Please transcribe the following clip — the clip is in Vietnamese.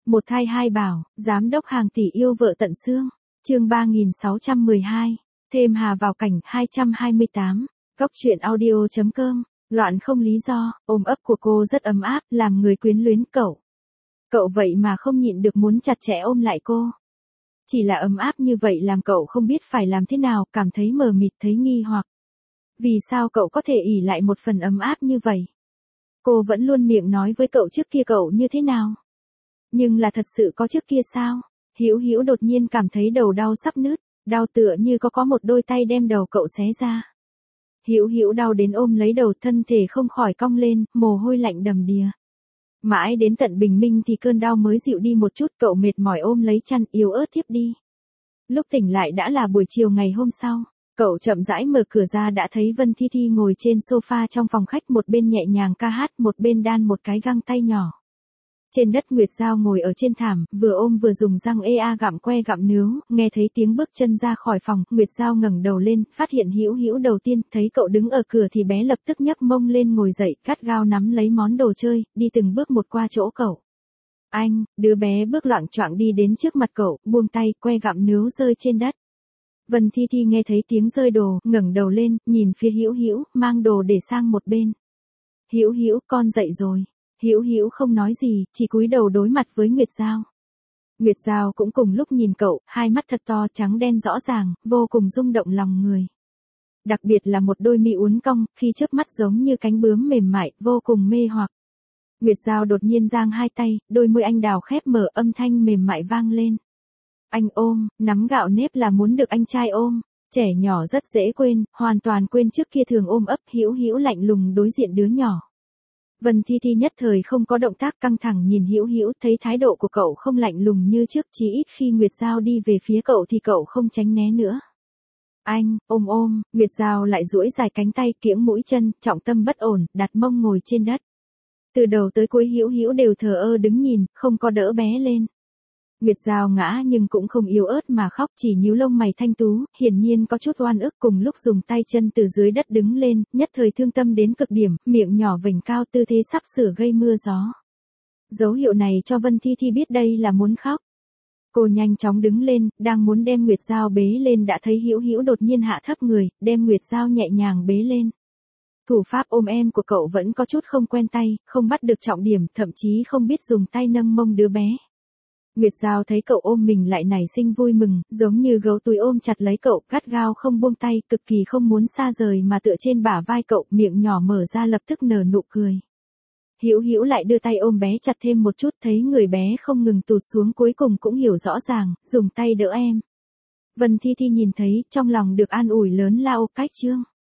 Một thai hai bảo, giám đốc hàng tỷ yêu vợ tận xương. Chương 3612. Thêm Hà vào cảnh 228. Góc truyện audio.com. Loạn không lý do, ôm ấp của cô rất ấm áp, làm người quyến luyến cậu. Cậu vậy mà không nhịn được muốn chặt chẽ ôm lại cô. Chỉ là ấm áp như vậy làm cậu không biết phải làm thế nào, cảm thấy mờ mịt thấy nghi hoặc. Vì sao cậu có thể ỷ lại một phần ấm áp như vậy? Cô vẫn luôn miệng nói với cậu trước kia cậu như thế nào? Nhưng là thật sự có trước kia sao? Hữu Hữu đột nhiên cảm thấy đầu đau sắp nứt, đau tựa như có một đôi tay đem đầu cậu xé ra. Hữu Hữu đau đến ôm lấy đầu, thân thể không khỏi cong lên, mồ hôi lạnh đầm đìa. Mãi đến tận bình minh thì cơn đau mới dịu đi một chút, cậu mệt mỏi ôm lấy chăn yếu ớt thiếp đi. Lúc tỉnh lại đã là buổi chiều ngày hôm sau, cậu chậm rãi mở cửa ra đã thấy Vân Thi Thi ngồi trên sofa trong phòng khách, một bên nhẹ nhàng ca hát, một bên đan một cái găng tay nhỏ. Trên đất Nguyệt Giao ngồi ở trên thảm, vừa ôm vừa dùng răng gặm que gặm nướu, nghe thấy tiếng bước chân ra khỏi phòng, Nguyệt Giao ngẩng đầu lên, phát hiện Hữu Hữu đầu tiên, thấy cậu đứng ở cửa thì bé lập tức nhấc mông lên ngồi dậy, gắt gao nắm lấy món đồ chơi, đi từng bước một qua chỗ cậu. Anh, đứa bé bước loạng choạng đi đến trước mặt cậu, buông tay, que gặm nướu rơi trên đất. Vân Thi Thi nghe thấy tiếng rơi đồ, ngẩng đầu lên, nhìn phía Hữu Hữu, mang đồ để sang một bên. Hữu Hữu, con dậy rồi. Hữu Hữu không nói gì, chỉ cúi đầu đối mặt với Nguyệt Giao. Nguyệt Giao cũng cùng lúc nhìn cậu, hai mắt thật to trắng đen rõ ràng, vô cùng rung động lòng người. Đặc biệt là một đôi mi uốn cong, khi chớp mắt giống như cánh bướm mềm mại, vô cùng mê hoặc. Nguyệt Giao đột nhiên giang hai tay, đôi môi anh đào khép mở, âm thanh mềm mại vang lên. Anh ôm, nắm gạo nếp là muốn được anh trai ôm. Trẻ nhỏ rất dễ quên, hoàn toàn quên trước kia thường ôm ấp. Hữu Hữu lạnh lùng đối diện đứa nhỏ. Vân Thi Thi nhất thời không có động tác, căng thẳng nhìn Hữu Hữu, thấy thái độ của cậu không lạnh lùng như trước, chí ít khi Nguyệt Giao đi về phía cậu thì cậu không tránh né nữa. Anh, ôm, Nguyệt Giao lại duỗi dài cánh tay, kiễng mũi chân, trọng tâm bất ổn, đặt mông ngồi trên đất. Từ đầu tới cuối Hữu Hữu đều thờ ơ đứng nhìn, không có đỡ bé lên. Nguyệt Giao ngã nhưng cũng không yếu ớt mà khóc, chỉ nhíu lông mày thanh tú, hiển nhiên có chút oan ức, cùng lúc dùng tay chân từ dưới đất đứng lên, nhất thời thương tâm đến cực điểm, miệng nhỏ vểnh cao, tư thế sắp sửa gây mưa gió. Dấu hiệu này cho Vân Thi Thi biết đây là muốn khóc. Cô nhanh chóng đứng lên, đang muốn đem Nguyệt Giao bế lên đã thấy Hữu Hữu đột nhiên hạ thấp người, đem Nguyệt Giao nhẹ nhàng bế lên. Thủ pháp ôm em của cậu vẫn có chút không quen tay, không bắt được trọng điểm, thậm chí không biết dùng tay nâng mông đứa bé. Nguyệt Giao thấy cậu ôm mình lại nảy sinh vui mừng, giống như gấu túi ôm chặt lấy cậu, gắt gao không buông tay, cực kỳ không muốn xa rời mà tựa trên bả vai cậu, miệng nhỏ mở ra lập tức nở nụ cười. Hữu Hữu lại đưa tay ôm bé chặt thêm một chút, thấy người bé không ngừng tụt xuống, cuối cùng cũng hiểu rõ ràng, dùng tay đỡ em. Vân Thi Thi nhìn thấy, trong lòng được an ủi lớn lao, cách chương.